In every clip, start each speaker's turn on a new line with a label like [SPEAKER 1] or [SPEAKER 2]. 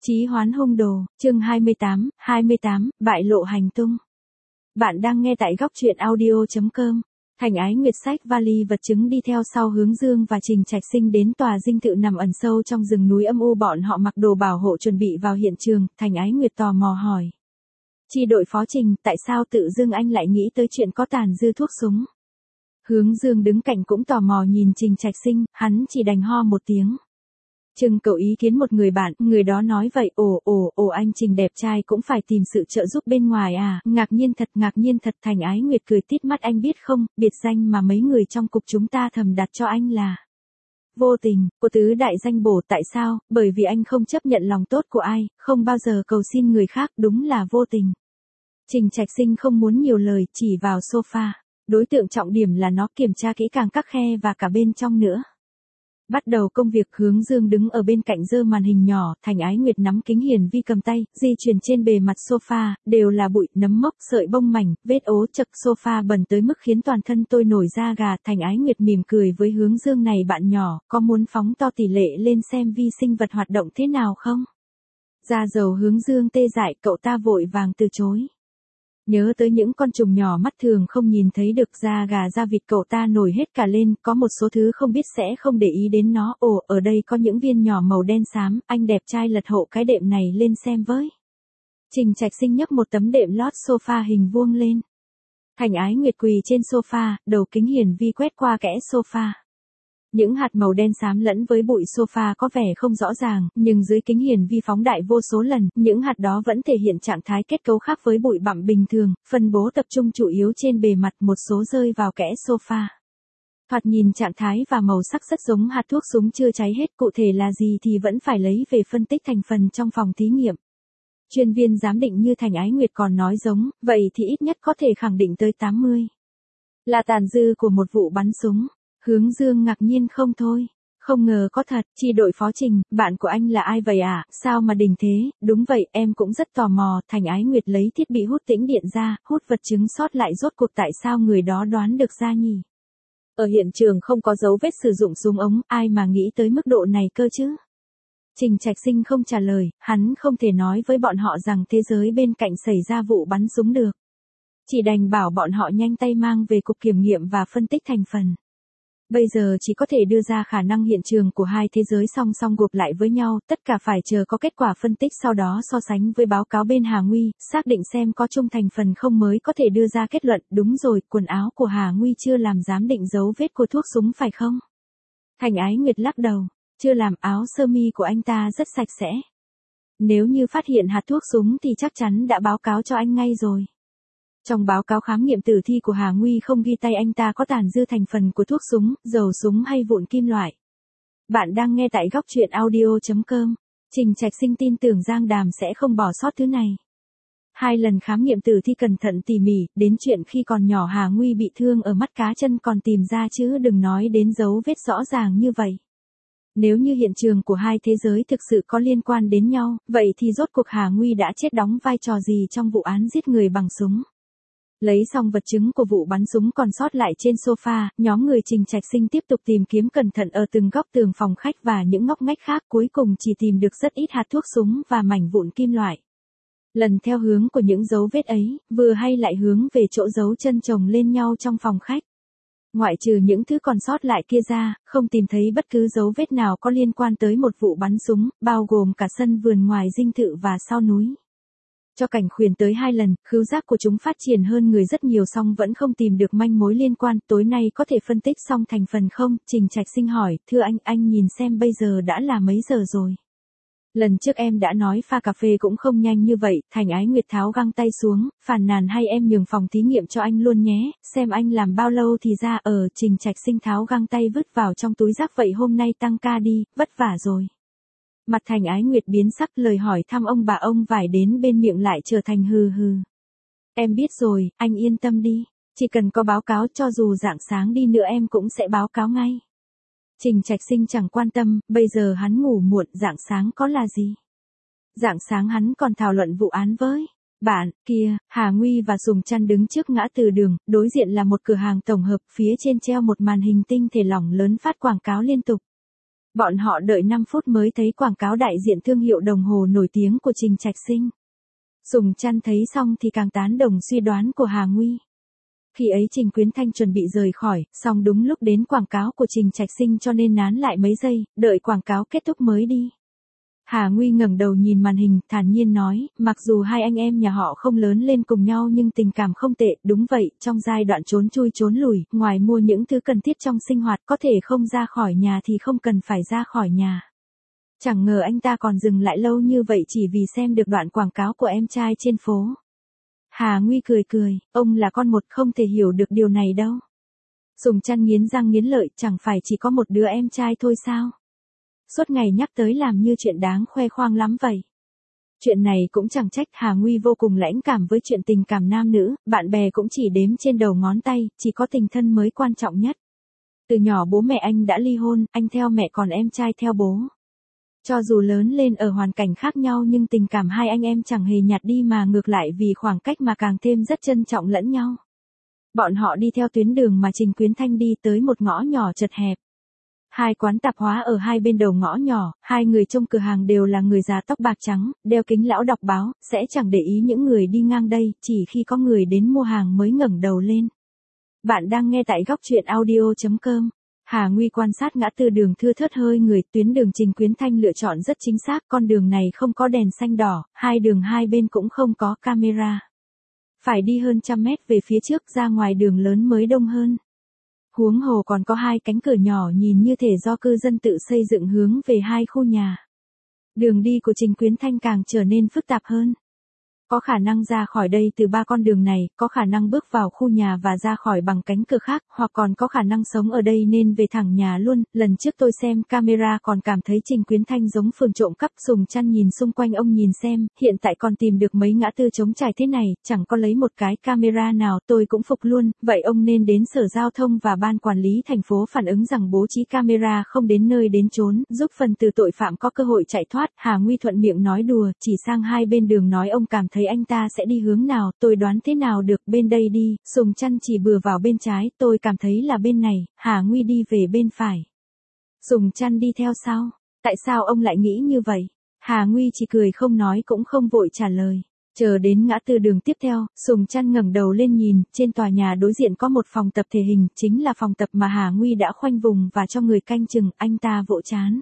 [SPEAKER 1] Chí hoán hung đồ, chương 28, bại lộ hành tung. Bạn đang nghe tại góc truyện audio.com. Thành Ái Nguyệt xách vali vật chứng đi theo sau Hướng Dương và Trình Trạch Sinh đến tòa dinh thự nằm ẩn sâu trong rừng núi âm u. Bọn họ mặc đồ bảo hộ chuẩn bị vào hiện trường. Thành Ái Nguyệt tò mò hỏi. Chi đội phó Trình, tại sao tự dưng anh lại nghĩ tới chuyện có tàn dư thuốc súng? Hướng Dương đứng cạnh cũng tò mò nhìn Trình Trạch Sinh, hắn chỉ đành ho một tiếng. Trưng cầu ý kiến một người bạn, người đó nói vậy, ồ anh Trình đẹp trai cũng phải tìm sự trợ giúp bên ngoài à, ngạc nhiên thật. Thành Ái Nguyệt cười tít mắt, anh biết không, biệt danh mà mấy người trong cục chúng ta thầm đặt cho anh là Vô Tình, của tứ đại danh bổ. Tại sao? Bởi vì anh không chấp nhận lòng tốt của ai, không bao giờ cầu xin người khác, đúng là vô tình. Trình Trạch Sinh không muốn nhiều lời, chỉ vào sofa. Đối tượng trọng điểm là nó, kiểm tra kỹ càng các khe và cả bên trong nữa. Bắt đầu công việc. Hướng Dương đứng ở bên cạnh giơ màn hình nhỏ, Thành Ái Nguyệt nắm kính hiển vi cầm tay, di chuyển trên bề mặt sofa, đều là bụi, nấm mốc, sợi bông mảnh, vết ố chật. Sofa bẩn tới mức khiến toàn thân tôi nổi da gà. Thành Ái Nguyệt mỉm cười với Hướng Dương, này bạn nhỏ, có muốn phóng to tỷ lệ lên xem vi sinh vật hoạt động thế nào không? Da dầu Hướng Dương tê dại, cậu ta vội vàng từ chối. Nhớ tới những con trùng nhỏ mắt thường không nhìn thấy được, da gà da vịt cậu ta nổi hết cả lên, có một số thứ không biết sẽ không để ý đến nó. Ồ, ở đây có những viên nhỏ màu đen xám, anh đẹp trai lật hộ cái đệm này lên xem với. Trình Trạch Sinh nhấc một tấm đệm lót sofa hình vuông lên. Thành Ái Nguyệt quỳ trên sofa, đầu kính hiển vi quét qua kẽ sofa. Những hạt màu đen xám lẫn với bụi sofa có vẻ không rõ ràng, nhưng dưới kính hiển vi phóng đại vô số lần, những hạt đó vẫn thể hiện trạng thái kết cấu khác với bụi bặm bình thường, phân bố tập trung chủ yếu trên bề mặt, một số rơi vào kẽ sofa. Thoạt nhìn trạng thái và màu sắc rất giống hạt thuốc súng chưa cháy hết, cụ thể là gì thì vẫn phải lấy về phân tích thành phần trong phòng thí nghiệm. Chuyên viên giám định như Thành Ái Nguyệt còn nói giống, vậy thì ít nhất có thể khẳng định tới 80. Là tàn dư của một vụ bắn súng. Hướng Dương ngạc nhiên không thôi. Không ngờ có thật. Chi đội phó Trình, bạn của anh là ai vậy à? Sao mà đỉnh thế? Đúng vậy, em cũng rất tò mò. Thành Ái Nguyệt lấy thiết bị hút tĩnh điện ra, hút vật chứng sót lại, rốt cuộc tại sao người đó đoán được ra nhỉ? Ở hiện trường không có dấu vết sử dụng súng ống, ai mà nghĩ tới mức độ này cơ chứ? Trình Trạch Sinh không trả lời, hắn không thể nói với bọn họ rằng thế giới bên cạnh xảy ra vụ bắn súng được. Chỉ đành bảo bọn họ nhanh tay mang về cục kiểm nghiệm và phân tích thành phần. Bây giờ chỉ có thể đưa ra khả năng hiện trường của hai thế giới song song gộp lại với nhau, tất cả phải chờ có kết quả phân tích, sau đó so sánh với báo cáo bên Hà Nguy, xác định xem có chung thành phần không mới có thể đưa ra kết luận. Đúng rồi, quần áo của Hà Nguy chưa làm giám định dấu vết của thuốc súng phải không? Thành Ái Nguyệt lắc đầu, chưa làm, áo sơ mi của anh ta rất sạch sẽ. Nếu như phát hiện hạt thuốc súng thì chắc chắn đã báo cáo cho anh ngay rồi. Trong báo cáo khám nghiệm tử thi của Hà Nguy không ghi tay anh ta có tàn dư thành phần của thuốc súng, dầu súng hay vụn kim loại. Bạn đang nghe tại góc truyện audio.com. Trình Trạch Sinh tin tưởng Giang Đàm sẽ không bỏ sót thứ này. 2 lần khám nghiệm tử thi cẩn thận tỉ mỉ, đến chuyện khi còn nhỏ Hà Nguy bị thương ở mắt cá chân còn tìm ra, chứ đừng nói đến dấu vết rõ ràng như vậy. Nếu như hiện trường của hai thế giới thực sự có liên quan đến nhau, vậy thì rốt cuộc Hà Nguy đã chết đóng vai trò gì trong vụ án giết người bằng súng? Lấy xong vật chứng của vụ bắn súng còn sót lại trên sofa, nhóm người Trình Trạch Sinh tiếp tục tìm kiếm cẩn thận ở từng góc tường phòng khách và những ngóc ngách khác, cuối cùng chỉ tìm được rất ít hạt thuốc súng và mảnh vụn kim loại. Lần theo hướng của những dấu vết ấy, vừa hay lại hướng về chỗ dấu chân chồng lên nhau trong phòng khách. Ngoại trừ những thứ còn sót lại kia ra, không tìm thấy bất cứ dấu vết nào có liên quan tới một vụ bắn súng, bao gồm cả sân vườn ngoài dinh thự và sau núi. Cho cảnh khuyển tới 2 lần, khứu giác của chúng phát triển hơn người rất nhiều, song vẫn không tìm được manh mối liên quan. Tối nay có thể phân tích xong thành phần không? Trình Trạch Sinh hỏi, thưa anh nhìn xem bây giờ đã là mấy giờ rồi? Lần trước em đã nói pha cà phê cũng không nhanh như vậy. Thành Ái Nguyệt tháo găng tay xuống, phàn nàn, hay em nhường phòng thí nghiệm cho anh luôn nhé, xem anh làm bao lâu thì ra. Trình Trạch Sinh tháo găng tay vứt vào trong túi rác, vậy hôm nay tăng ca đi, vất vả rồi. Mặt Thành Ái Nguyệt biến sắc, lời hỏi thăm ông bà ông vải đến bên miệng lại trở thành hừ hừ. Em biết rồi, anh yên tâm đi, chỉ cần có báo cáo cho dù rạng sáng đi nữa em cũng sẽ báo cáo ngay. Trình Trạch Sinh chẳng quan tâm, bây giờ hắn ngủ muộn, rạng sáng có là gì? Rạng sáng hắn còn thảo luận vụ án với bạn kia. Hà Nguy và Sùng Trăn đứng trước ngã tư đường, đối diện là một cửa hàng tổng hợp, phía trên treo một màn hình tinh thể lỏng lớn phát quảng cáo liên tục. Bọn họ đợi 5 phút mới thấy quảng cáo đại diện thương hiệu đồng hồ nổi tiếng của Trình Trạch Sinh. Sùng Trăn thấy xong thì càng tán đồng suy đoán của Hà Nguy. Khi ấy Trình Quyến Thanh chuẩn bị rời khỏi, song đúng lúc đến quảng cáo của Trình Trạch Sinh cho nên nán lại mấy giây, đợi quảng cáo kết thúc mới đi. Hà Nguy ngẩng đầu nhìn màn hình, thản nhiên nói, mặc dù hai anh em nhà họ không lớn lên cùng nhau nhưng tình cảm không tệ, đúng vậy, trong giai đoạn trốn chui trốn lủi, ngoài mua những thứ cần thiết trong sinh hoạt có thể không ra khỏi nhà thì không cần phải ra khỏi nhà. Chẳng ngờ anh ta còn dừng lại lâu như vậy chỉ vì xem được đoạn quảng cáo của em trai trên phố. Hà Nguy cười cười, ông là con một không thể hiểu được điều này đâu. Sùng Trăn nghiến răng nghiến lợi, chẳng phải chỉ có một đứa em trai thôi sao? Suốt ngày nhắc tới làm như chuyện đáng khoe khoang lắm vậy. Chuyện này cũng chẳng trách, Hà Nguy vô cùng lãnh cảm với chuyện tình cảm nam nữ, bạn bè cũng chỉ đếm trên đầu ngón tay, chỉ có tình thân mới quan trọng nhất. Từ nhỏ bố mẹ anh đã ly hôn, anh theo mẹ còn em trai theo bố. Cho dù lớn lên ở hoàn cảnh khác nhau nhưng tình cảm hai anh em chẳng hề nhạt đi mà ngược lại vì khoảng cách mà càng thêm rất trân trọng lẫn nhau. Bọn họ đi theo tuyến đường mà Trình Quyến Thanh đi tới một ngõ nhỏ chật hẹp. Hai quán tạp hóa ở hai bên đầu ngõ nhỏ, hai người trong cửa hàng đều là người già tóc bạc trắng, đeo kính lão đọc báo, sẽ chẳng để ý những người đi ngang đây, chỉ khi có người đến mua hàng mới ngẩng đầu lên. Bạn đang nghe tại góc truyện audio.com. Hà Nguy quan sát ngã tư đường thưa thớt hơi người, tuyến đường Trình Quyến Thanh lựa chọn rất chính xác, con đường này không có đèn xanh đỏ, hai đường hai bên cũng không có camera. Phải đi hơn 100 mét về phía trước ra ngoài đường lớn mới đông hơn. Huống hồ còn có hai cánh cửa nhỏ nhìn như thể do cư dân tự xây dựng hướng về hai khu nhà. Đường đi của Trình Quyến Thanh càng trở nên phức tạp hơn. Có khả năng ra khỏi đây từ ba con đường này, có khả năng bước vào khu nhà và ra khỏi bằng cánh cửa khác, hoặc còn có khả năng sống ở đây nên về thẳng nhà luôn. Lần trước tôi xem camera còn cảm thấy Trình Quyến Thanh giống phường trộm cắp. Sùng Trăn nhìn xung quanh ông nhìn xem, hiện tại còn tìm được mấy ngã tư trống trải thế này, chẳng có lấy một cái camera nào, tôi cũng phục luôn. Vậy ông nên đến Sở Giao thông và Ban Quản lý thành phố phản ứng rằng bố trí camera không đến nơi đến chốn, giúp phần tử tội phạm có cơ hội chạy thoát. Hà Nguy thuận miệng nói đùa, chỉ sang hai bên đường nói ông cảm thấy anh ta sẽ đi hướng nào, tôi đoán thế nào được, bên đây đi. Sùng Trăn chỉ bừa vào bên trái, tôi cảm thấy là bên này. Hà Nguy đi về bên phải. Sùng Trăn đi theo sau. Tại sao ông lại nghĩ như vậy? Hà Nguy chỉ cười không nói cũng không vội trả lời. Chờ đến ngã tư đường tiếp theo, Sùng Trăn ngẩng đầu lên nhìn, trên tòa nhà đối diện có một phòng tập thể hình, chính là phòng tập mà Hà Nguy đã khoanh vùng và cho người canh chừng. Anh ta vỗ trán.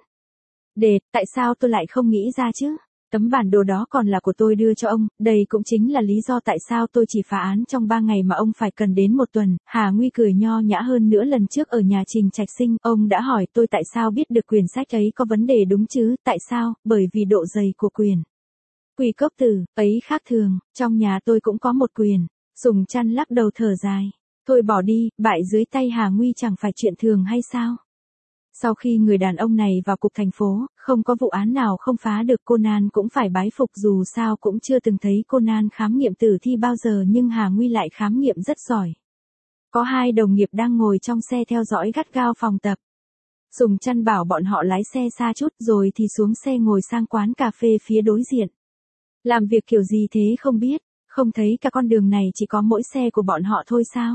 [SPEAKER 1] Tại sao tôi lại không nghĩ ra chứ? Tấm bản đồ đó còn là của tôi đưa cho ông, đây cũng chính là lý do tại sao tôi chỉ phá án trong 3 ngày mà ông phải cần đến 1 tuần. Hà Nguy cười nho nhã hơn nữa, lần trước ở nhà Trình Trạch Sinh, ông đã hỏi tôi tại sao biết được quyển sách ấy có vấn đề đúng chứ, tại sao, bởi vì độ dày của quyển. Quy cốc tử, ấy khác thường, trong nhà tôi cũng có một quyển. Sùng Trăn lắc đầu thở dài. Thôi bỏ đi, bại dưới tay Hà Nguy chẳng phải chuyện thường hay sao? Sau khi người đàn ông này vào cục thành phố, không có vụ án nào không phá được. Conan cũng phải bái phục, dù sao cũng chưa từng thấy Conan khám nghiệm tử thi bao giờ nhưng Hà Nguy lại khám nghiệm rất giỏi. Có hai đồng nghiệp đang ngồi trong xe theo dõi gắt gao phòng tập. Sùng Trăn bảo bọn họ lái xe xa chút rồi thì xuống xe ngồi sang quán cà phê phía đối diện. Làm việc kiểu gì thế không biết, không thấy cả con đường này chỉ có mỗi xe của bọn họ thôi sao?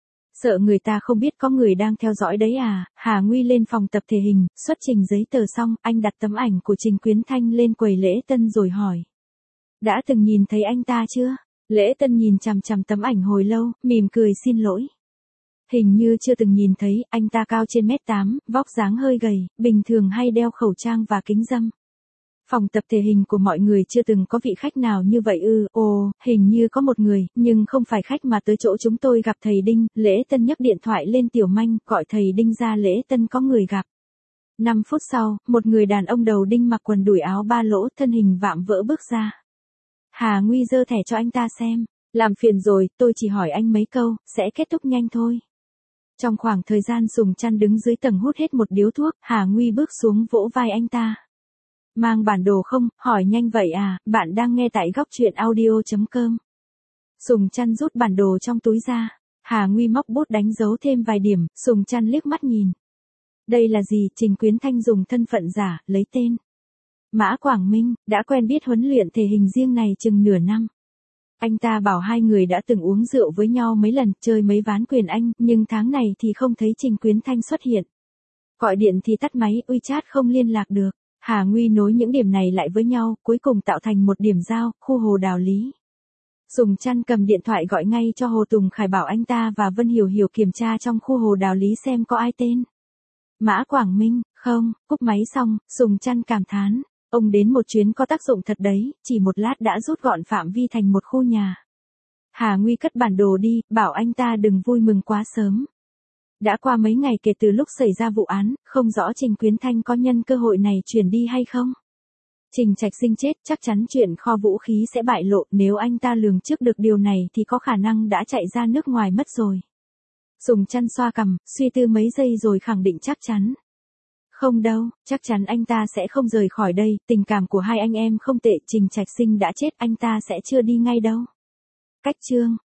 [SPEAKER 1] Sợ người ta không biết có người đang theo dõi đấy à? Hà Nguy lên phòng tập thể hình, xuất trình giấy tờ xong, anh đặt tấm ảnh của Trình Quyến Thanh lên quầy lễ tân rồi hỏi. Đã từng nhìn thấy anh ta chưa? Lễ tân nhìn chằm chằm tấm ảnh hồi lâu, mỉm cười xin lỗi. Hình như chưa từng nhìn thấy, anh ta cao trên 1m8, vóc dáng hơi gầy, bình thường hay đeo khẩu trang và kính râm. Phòng tập thể hình của mọi người chưa từng có vị khách nào như vậy ư? Ồ, hình như có một người, nhưng không phải khách mà tới chỗ chúng tôi gặp thầy Đinh. Lễ tân nhấc điện thoại lên Tiểu Manh, gọi thầy Đinh ra. Lễ tân có người gặp. 5 phút sau, một người đàn ông đầu đinh mặc quần đùi áo ba lỗ, thân hình vạm vỡ bước ra. Hà Nguy giơ thẻ cho anh ta xem. Làm phiền rồi, tôi chỉ hỏi anh mấy câu, sẽ kết thúc nhanh thôi. Trong khoảng thời gian Sùng Trăn đứng dưới tầng hút hết một điếu thuốc, Hà Nguy bước xuống vỗ vai anh ta. Mang bản đồ không, hỏi nhanh vậy à? Bạn đang nghe tại góc truyện audio.com. Sùng Trăn rút bản đồ trong túi ra. Hà Nguy móc bút đánh dấu thêm vài điểm. Sùng Trăn liếc mắt nhìn. Đây là gì? Trình Quyến Thanh dùng thân phận giả, lấy tên Mã Quảng Minh, đã quen biết huấn luyện thể hình riêng này chừng nửa năm. Anh ta bảo hai người đã từng uống rượu với nhau mấy lần, chơi mấy ván quyền Anh, nhưng tháng này thì không thấy Trình Quyến Thanh xuất hiện. Gọi điện thì tắt máy, WeChat không liên lạc được. Hà Nguy nối những điểm này lại với nhau, cuối cùng tạo thành một điểm giao, khu Hồ Đào Lý. Sùng Trăn cầm điện thoại gọi ngay cho Hồ Tùng Khải bảo anh ta và Vân Hiểu Hiểu kiểm tra trong khu Hồ Đào Lý xem có ai tên Mã Quảng Minh, không. Cúp máy xong, Sùng Trăn cảm thán. Ông đến một chuyến có tác dụng thật đấy, chỉ một lát đã rút gọn phạm vi thành một khu nhà. Hà Nguy cất bản đồ đi, bảo anh ta đừng vui mừng quá sớm. Đã qua mấy ngày kể từ lúc xảy ra vụ án, không rõ Trình Quyến Thanh có nhân cơ hội này chuyển đi hay không. Trình Trạch Sinh chết, chắc chắn chuyện kho vũ khí sẽ bại lộ, nếu anh ta lường trước được điều này thì có khả năng đã chạy ra nước ngoài mất rồi. Sùng Trăn xoa cằm, suy tư mấy giây rồi khẳng định chắc chắn. Không đâu, chắc chắn anh ta sẽ không rời khỏi đây, tình cảm của hai anh em không tệ, Trình Trạch Sinh đã chết anh ta sẽ chưa đi ngay đâu. Cách chương